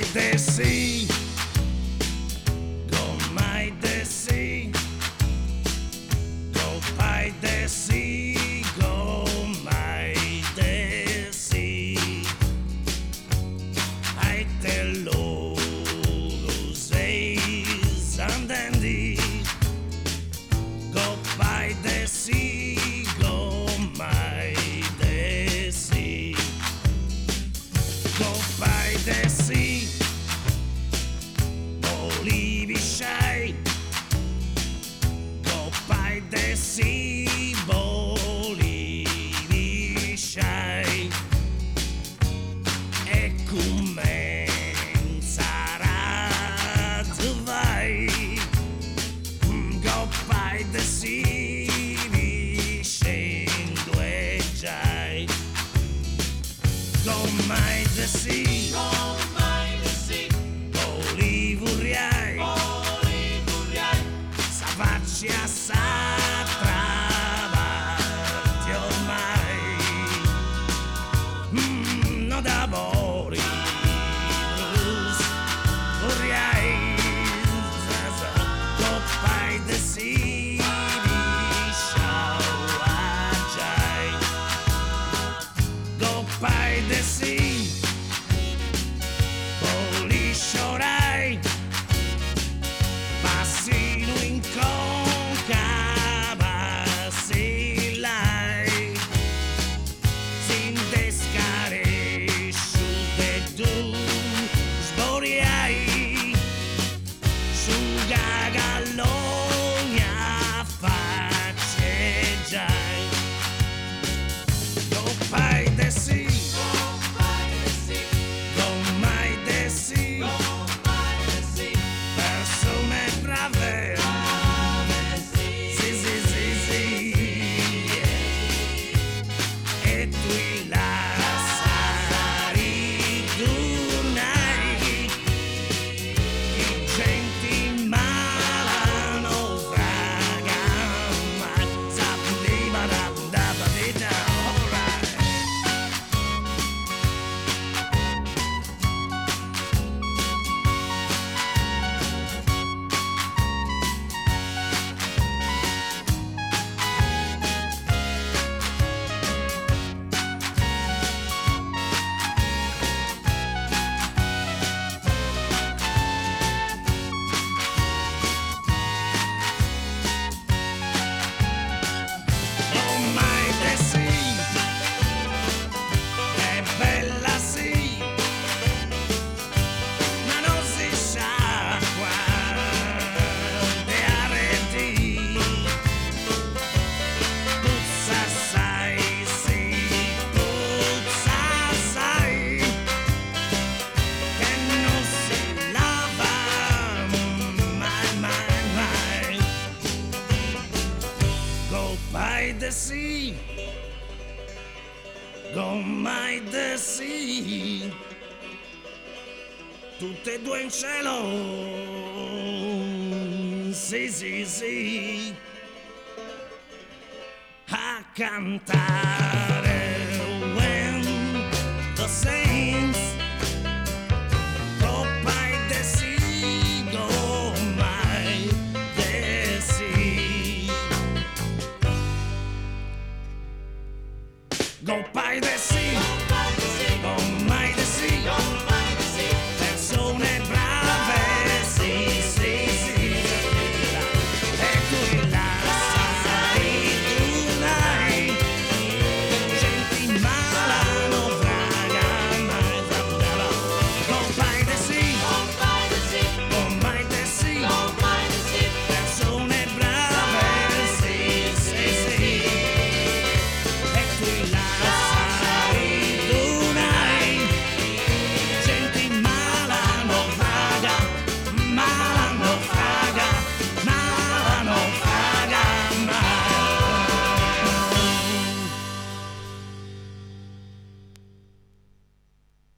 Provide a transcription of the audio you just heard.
the sea, go by the sea, go by the sea, go by the sea. I tell loro says and dandy, go by the sea, go by the sea, go by the sea, Olivi shy, go by the sea, Olivi shy, e commencerà tu vai, go by the sea, vicendo e giai, go by the sea, Olivuriai, Savacci a travarti ormai, no d'amori, blues, Uriai, go by the sea, Visciauaggiai, go by the sea, Polisciorai, passino in conca, vacillai, si indescare, sciulte tu, sboriai, su gagallogna facceggiai, go by the sea, go by the sea, persone brave, sì, sì, sì, sì, e tu la sari tunai, i genti malano fraga, ma sapeva da vita, alright. Oh my the sea, è bella sì, ma non si sciacqua le areti, puzza assai, sì, puzza assai, che non si lava mai, mai, mai. Go by the sea, go by the sea, tutte e due in cielo, sì, sì, sì, a cantare when the sea